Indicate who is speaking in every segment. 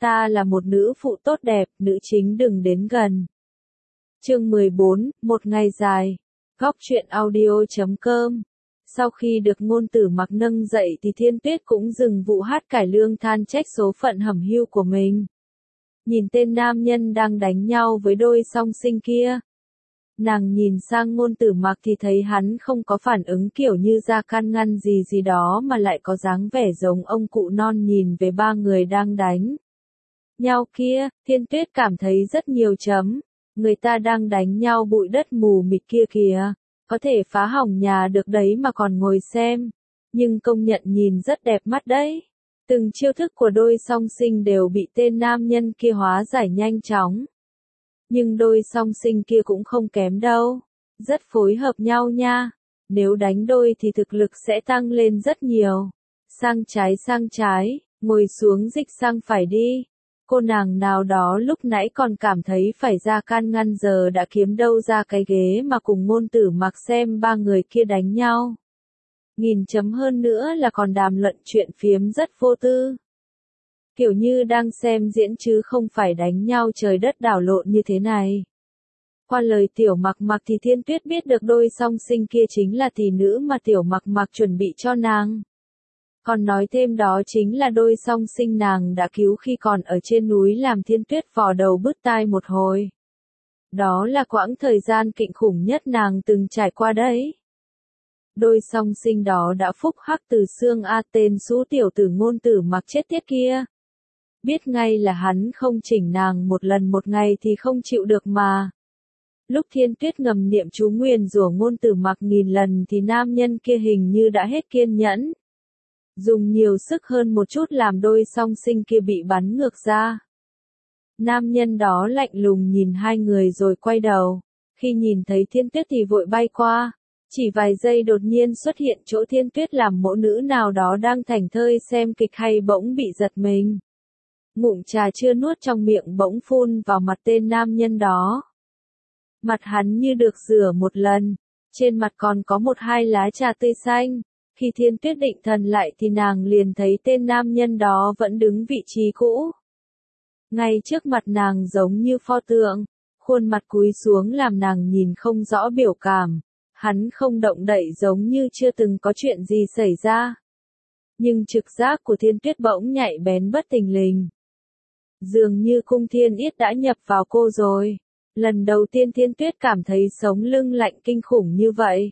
Speaker 1: ta là một nữ phụ tốt đẹp, nữ chính đừng đến gần. Chương 14, một ngày dài. Góc truyện audio.com. Sau khi được Ngôn Tử Mặc nâng dậy thì Thiên Tuyết cũng dừng vụ hát cải lương than trách số phận hẩm hiu của mình. Nhìn tên nam nhân đang đánh nhau với đôi song sinh kia. Nàng nhìn sang Ngôn Tử Mặc thì thấy hắn không có phản ứng kiểu như ra can ngăn gì đó mà lại có dáng vẻ giống ông cụ non nhìn về ba người đang đánh nhau kia. Thiên Tuyết cảm thấy rất nhiều chấm. Người ta đang đánh nhau bụi đất mù mịt kia kìa. Có thể phá hỏng nhà được đấy mà còn ngồi xem. Nhưng công nhận nhìn rất đẹp mắt đấy. Từng chiêu thức của đôi song sinh đều bị tên nam nhân kia hóa giải nhanh chóng. Nhưng đôi song sinh kia cũng không kém đâu. Rất phối hợp nhau nha. Nếu đánh đôi thì thực lực sẽ tăng lên rất nhiều. Sang trái, ngồi xuống dịch sang phải đi. Cô nàng nào đó lúc nãy còn cảm thấy phải ra can ngăn giờ đã kiếm đâu ra cái ghế mà cùng Ngôn Tử Mặc xem ba người kia đánh nhau. Nghìn chấm hơn nữa là còn đàm luận chuyện phiếm rất vô tư. Kiểu như đang xem diễn chứ không phải đánh nhau trời đất đảo lộn như thế này. Qua lời Tiểu Mặc thì Thiên Tuyết biết được đôi song sinh kia chính là tỷ nữ mà Tiểu Mặc chuẩn bị cho nàng. Còn nói thêm đó chính là đôi song sinh nàng đã cứu khi còn ở trên núi làm Thiên Tuyết vò đầu bứt tai một hồi. Đó là quãng thời gian kinh khủng nhất nàng từng trải qua đấy. Đôi song sinh đó đã phúc hắc từ xương tên xú tiểu tử Ngôn Tử Mặc chết tiết kia. Biết ngay là hắn không chỉnh nàng một lần một ngày thì không chịu được mà. Lúc Thiên Tuyết ngầm niệm chú nguyền rủa Ngôn Tử Mặc nghìn lần thì nam nhân kia hình như đã hết kiên nhẫn. Dùng nhiều sức hơn một chút làm đôi song sinh kia bị bắn ngược ra. Nam nhân đó lạnh lùng nhìn hai người rồi quay đầu. Khi nhìn thấy Thiên Tuyết thì vội bay qua. Chỉ vài giây đột nhiên xuất hiện chỗ Thiên Tuyết làm mẫu nữ nào đó đang thảnh thơi xem kịch hay bỗng bị giật mình. Ngụm trà chưa nuốt trong miệng bỗng phun vào mặt tên nam nhân đó. Mặt hắn như được rửa một lần. Trên mặt còn có một hai lá trà tươi xanh. Khi Thiên Tuyết định thần lại thì nàng liền thấy tên nam nhân đó vẫn đứng vị trí cũ. Ngay trước mặt nàng giống như pho tượng, khuôn mặt cúi xuống làm nàng nhìn không rõ biểu cảm. Hắn không động đậy giống như chưa từng có chuyện gì xảy ra. Nhưng trực giác của Thiên Tuyết bỗng nhạy bén bất thình lình. Dường như cung thiên yết đã nhập vào cô rồi. Lần đầu tiên Thiên Tuyết cảm thấy sống lưng lạnh kinh khủng như vậy.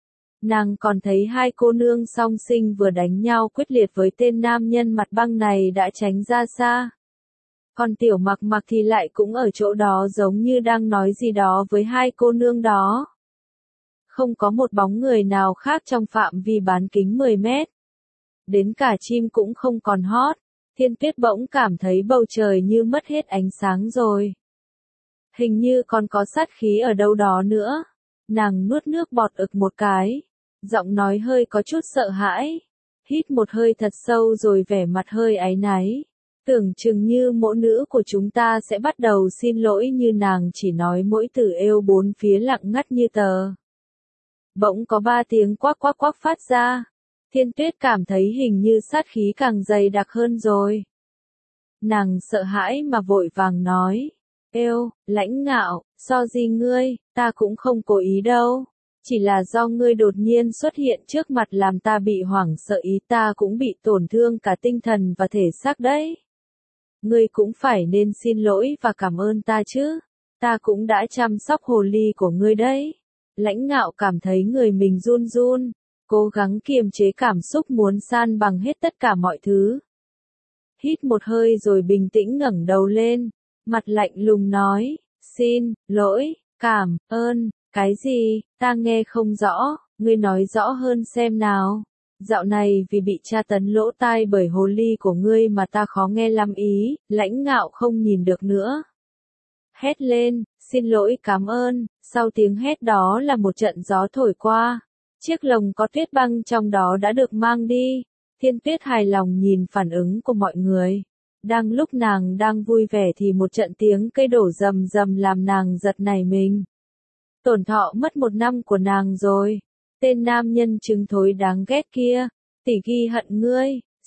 Speaker 1: Nàng còn thấy hai cô nương song sinh vừa đánh nhau quyết liệt với tên nam nhân mặt băng này đã tránh ra xa. Còn Tiểu Mặc thì lại cũng ở chỗ đó giống như đang nói gì đó với hai cô nương đó. Không có một bóng người nào khác trong phạm vi bán kính 10 mét. Đến cả chim cũng không còn hót. Thiên Tuyết bỗng cảm thấy bầu trời như mất hết ánh sáng rồi. Hình như còn có sát khí ở đâu đó nữa. Nàng nuốt nước bọt ực một cái. Giọng nói hơi có chút sợ hãi. Hít một hơi thật sâu rồi vẻ mặt hơi áy náy. Tưởng chừng như mẫu nữ của chúng ta sẽ bắt đầu xin lỗi như nàng chỉ nói mỗi từ êu bốn phía lặng ngắt như tờ. Bỗng có 3 tiếng quắc phát ra. Thiên Tuyết cảm thấy hình như sát khí càng dày đặc hơn rồi. Nàng sợ hãi mà vội vàng nói. Êu, Lãnh Ngạo, so gì ngươi, ta cũng không cố ý đâu. Chỉ là do ngươi đột nhiên xuất hiện trước mặt làm ta bị hoảng sợ ý ta cũng bị tổn thương cả tinh thần và thể xác đấy. Ngươi cũng phải nên xin lỗi và cảm ơn ta chứ. Ta cũng đã chăm sóc hồ ly của ngươi đấy. Lãnh Ngạo cảm thấy người mình run run. Cố gắng kiềm chế cảm xúc muốn san bằng hết tất cả mọi thứ. Hít một hơi rồi bình tĩnh ngẩng đầu lên. Mặt lạnh lùng nói. Xin lỗi, cảm ơn. Cái gì, ta nghe không rõ, ngươi nói rõ hơn xem nào. Dạo này vì bị tra tấn lỗ tai bởi hồ ly của ngươi mà ta khó nghe lắm ý. Lãnh Ngạo không nhìn được nữa. Hét lên, xin lỗi cảm ơn. Sau tiếng hét đó là một trận gió thổi qua. Chiếc lồng có tuyết băng trong đó đã được mang đi. Thiên Tuyết hài lòng nhìn phản ứng của mọi người. Đang lúc nàng đang vui vẻ thì một trận tiếng cây đổ rầm rầm làm nàng giật nảy mình. Tổn thọ mất 1 năm của nàng rồi. Tên nam nhân trứng thối đáng ghét kia. Tỷ ghi hận ngươi.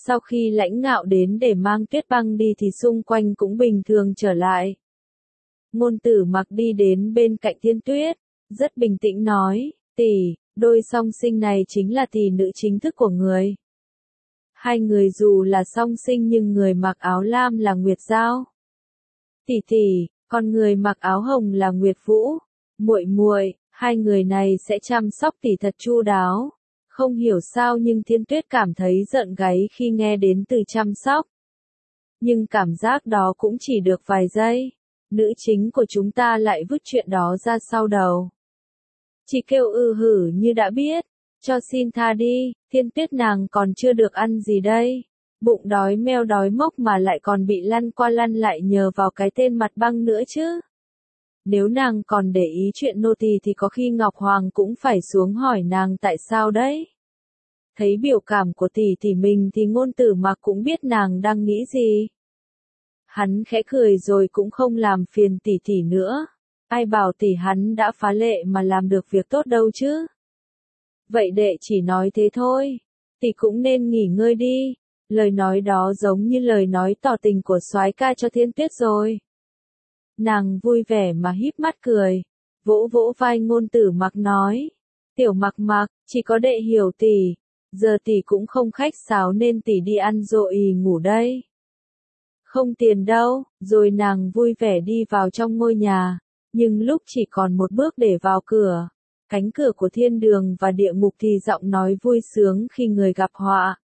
Speaker 1: Sau khi Lãnh Ngạo đến để mang Tuyết Băng đi thì xung quanh cũng bình thường trở lại. Ngôn Tử Mặc đi đến bên cạnh Thiên Tuyết, rất bình tĩnh nói, tỷ, đôi song sinh này chính là tỷ nữ chính thức của người. Hai người dù là song sinh nhưng người mặc áo lam là Nguyệt Giao. Tỷ tỷ, còn người mặc áo hồng là Nguyệt Vũ. Muội muội, hai người này sẽ chăm sóc tỷ thật chu đáo. Không hiểu sao nhưng Thiên Tuyết cảm thấy giận gáy khi nghe đến từ chăm sóc. Nhưng cảm giác đó cũng chỉ được vài giây. Nữ chính của chúng ta lại vứt chuyện đó ra sau đầu. Chỉ kêu hử như đã biết. Cho xin tha đi, Thiên Tuyết nàng còn chưa được ăn gì đây. Bụng đói meo đói mốc mà lại còn bị lăn qua lăn lại nhờ vào cái tên mặt băng nữa chứ. Nếu nàng còn để ý chuyện nô tỳ thì có khi Ngọc Hoàng cũng phải xuống hỏi nàng tại sao đấy. Thấy biểu cảm của tỷ mình thì Ngôn Tử Mặc cũng biết nàng đang nghĩ gì. Hắn khẽ cười rồi cũng không làm phiền tỷ nữa. Ai bảo tỷ hắn đã phá lệ mà làm được việc tốt đâu chứ. Vậy đệ chỉ nói thế thôi. Tỷ cũng nên nghỉ ngơi đi. Lời nói đó giống như lời nói tỏ tình của soái ca cho Thiên Tuyết rồi. Nàng vui vẻ mà híp mắt cười. Vỗ vỗ vai Ngôn Tử Mặc nói. Tiểu Mặc Mặc, chỉ có đệ hiểu tỷ. Giờ tỷ cũng không khách sáo nên tỷ đi ăn rồi ngủ đây. Không tiền đâu, rồi nàng vui vẻ đi vào trong ngôi nhà. Nhưng lúc chỉ còn một bước để vào cửa, cánh cửa của thiên đường và địa ngục thì giọng nói vui sướng khi người gặp họa.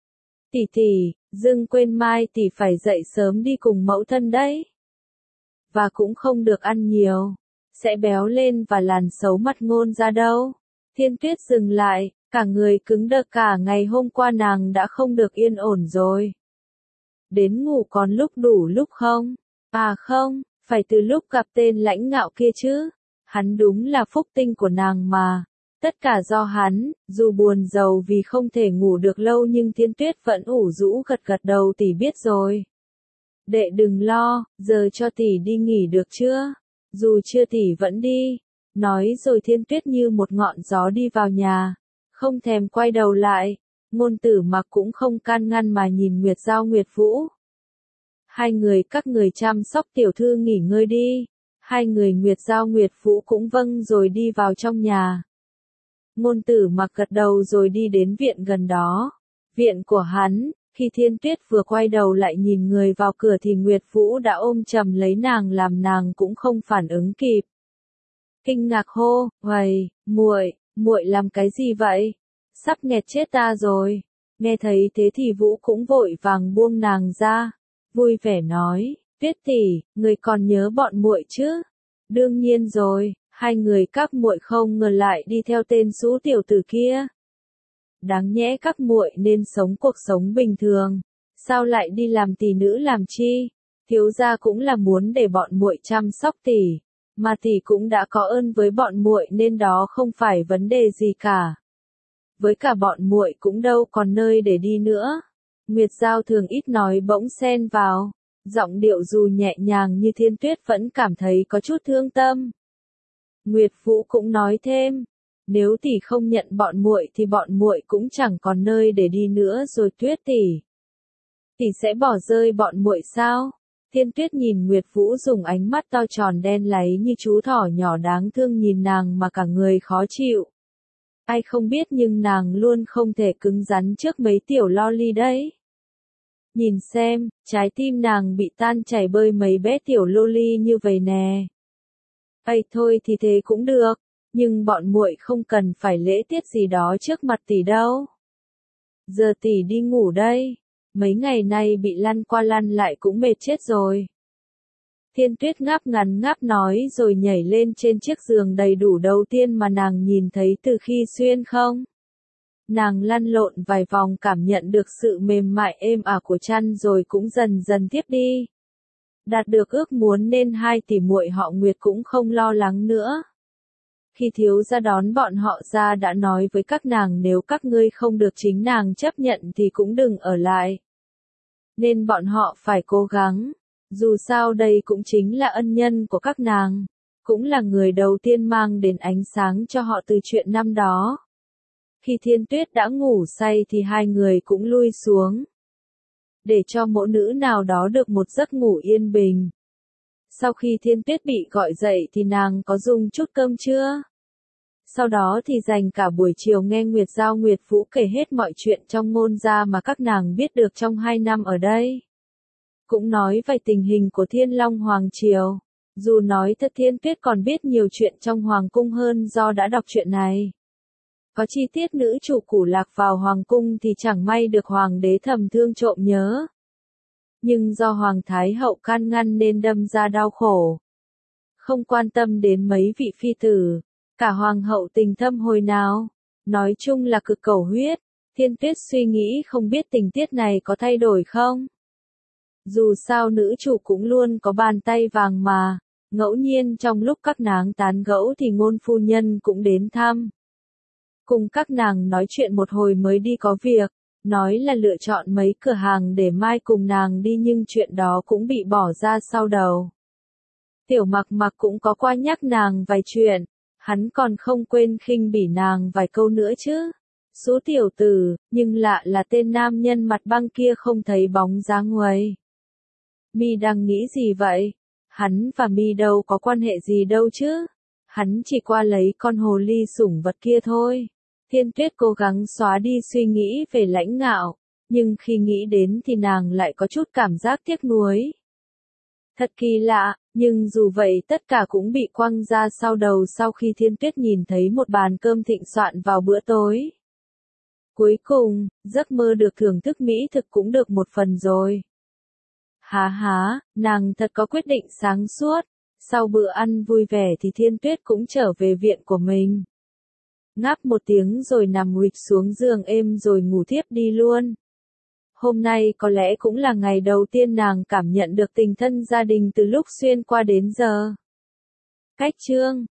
Speaker 1: Tỷ, dưng quên mai tỷ phải dậy sớm đi cùng mẫu thân đấy. Và cũng không được ăn nhiều, sẽ béo lên và làn xấu mặt Ngôn ra đâu. Thiên Tuyết dừng lại, cả người cứng đờ, cả ngày hôm qua nàng đã không được yên ổn rồi. Đến ngủ còn lúc đủ lúc không? À không, phải từ lúc gặp tên Lãnh Ngạo kia chứ. Hắn đúng là phúc tinh của nàng mà. Tất cả do hắn, dù buồn rầu vì không thể ngủ được lâu nhưng Thiên Tuyết vẫn ủ rũ gật gật đầu. Tỷ biết rồi. Đệ đừng lo, giờ cho tỷ đi nghỉ được chưa? Dù chưa tỷ vẫn đi. Nói rồi Thiên Tuyết như một ngọn gió đi vào nhà. Không thèm quay đầu lại. Ngôn Tử Mặc cũng không can ngăn mà nhìn Nguyệt Giao Nguyệt Vũ. Hai người các người chăm sóc tiểu thư nghỉ ngơi đi. Hai người Nguyệt Giao Nguyệt Vũ cũng vâng rồi đi vào trong nhà. Ngôn Tử Mặc gật đầu rồi đi đến viện gần đó. Viện của hắn, khi Thiên Tuyết vừa quay đầu lại nhìn người vào cửa thì Nguyệt Vũ đã ôm chầm lấy nàng làm nàng cũng không phản ứng kịp. Kinh ngạc hô, "Uầy, muội làm cái gì vậy? Sắp nghẹt chết ta rồi." Nghe thấy thế thì Vũ cũng vội vàng buông nàng ra, vui vẻ nói, "Tuyết tỷ, người còn nhớ bọn muội chứ?" "Đương nhiên rồi." Hai người các muội không ngờ lại đi theo tên Sũ tiểu tử kia. Đáng nhẽ các muội nên sống cuộc sống bình thường, sao lại đi làm tỷ nữ làm chi? Thiếu gia cũng là muốn để bọn muội chăm sóc tỷ, mà tỷ cũng đã có ơn với bọn muội nên đó không phải vấn đề gì cả. Với cả bọn muội cũng đâu còn nơi để đi nữa. Nguyệt Giao thường ít nói bỗng xen vào, giọng điệu dù nhẹ nhàng như Thiên Tuyết vẫn cảm thấy có chút thương tâm. Nguyệt Vũ cũng nói thêm, nếu tỷ không nhận bọn muội thì bọn muội cũng chẳng còn nơi để đi nữa rồi. Tuyết tỷ sẽ bỏ rơi bọn muội sao? Thiên Tuyết nhìn Nguyệt Vũ dùng ánh mắt to tròn đen láy như chú thỏ nhỏ đáng thương nhìn nàng mà cả người khó chịu. Ai không biết nhưng nàng luôn không thể cứng rắn trước mấy tiểu loli đấy. Nhìn xem, trái tim nàng bị tan chảy bơi mấy bé tiểu loli như vậy nè. Ây thôi thì thế cũng được, nhưng bọn muội không cần phải lễ tiết gì đó trước mặt tỷ đâu. Giờ tỷ đi ngủ đây, mấy ngày nay bị lăn qua lăn lại cũng mệt chết rồi. Thiên Tuyết ngáp ngắn ngáp nói rồi nhảy lên trên chiếc giường đầy đủ đầu tiên mà nàng nhìn thấy từ khi xuyên không. Nàng lăn lộn vài vòng cảm nhận được sự mềm mại êm ả của chăn rồi cũng dần dần tiếp đi. Đạt được ước muốn nên hai tỷ muội họ Nguyệt cũng không lo lắng nữa. Khi thiếu gia đón bọn họ ra đã nói với các nàng nếu các ngươi không được chính nàng chấp nhận thì cũng đừng ở lại. Nên bọn họ phải cố gắng. Dù sao đây cũng chính là ân nhân của các nàng, cũng là người đầu tiên mang đến ánh sáng cho họ từ chuyện năm đó. Khi Thiên Tuyết đã ngủ say thì hai người cũng lui xuống. để cho mỗi nữ nào đó được một giấc ngủ yên bình. Sau khi Thiên Tuyết bị gọi dậy thì nàng có dùng chút cơm chưa? Sau đó thì dành cả buổi chiều nghe Nguyệt Giao Nguyệt Vũ kể hết mọi chuyện trong Ngôn gia mà các nàng biết được trong 2 năm ở đây. Cũng nói về tình hình của Thiên Long Hoàng Triều. Dù nói thật Thiên Tuyết còn biết nhiều chuyện trong Hoàng Cung hơn do đã đọc chuyện này. Có chi tiết nữ chủ Củ Lạc vào Hoàng Cung thì chẳng may được Hoàng đế thầm thương trộm nhớ. Nhưng do Hoàng Thái Hậu can ngăn nên đâm ra đau khổ. Không quan tâm đến mấy vị phi tử, cả Hoàng hậu tình thâm hồi nào. Nói chung là cực cầu huyết. Thiên Tuyết suy nghĩ không biết tình tiết này có thay đổi không? Dù sao nữ chủ cũng luôn có bàn tay vàng mà, ngẫu nhiên trong lúc các nàng tán gẫu thì Ngôn phu nhân cũng đến thăm. Cùng các nàng nói chuyện một hồi mới đi có việc, nói là lựa chọn mấy cửa hàng để mai cùng nàng đi nhưng chuyện đó cũng bị bỏ ra sau đầu. Tiểu Mặc Mặc cũng có qua nhắc nàng vài chuyện, hắn còn không quên khinh bỉ nàng vài câu nữa chứ. Số tiểu tử, nhưng lạ là tên nam nhân mặt băng kia không thấy bóng dáng nguầy. Mi đang nghĩ gì vậy? Hắn và Mi đâu có quan hệ gì đâu chứ? Hắn chỉ qua lấy con hồ ly sủng vật kia thôi. Thiên Tuyết cố gắng xóa đi suy nghĩ về Lãnh Ngạo, nhưng khi nghĩ đến thì nàng lại có chút cảm giác tiếc nuối. Thật kỳ lạ, nhưng dù vậy tất cả cũng bị quăng ra sau đầu sau khi Thiên Tuyết nhìn thấy một bàn cơm thịnh soạn vào bữa tối. Cuối cùng, giấc mơ được thưởng thức mỹ thực cũng được một phần rồi. Há, nàng thật có quyết định sáng suốt. Sau bữa ăn vui vẻ thì Thiên Tuyết cũng trở về viện của mình. Ngáp một tiếng rồi nằm rịch xuống giường êm rồi ngủ thiếp đi luôn. Hôm nay có lẽ cũng là ngày đầu tiên nàng cảm nhận được tình thân gia đình từ lúc xuyên qua đến giờ. Cách chương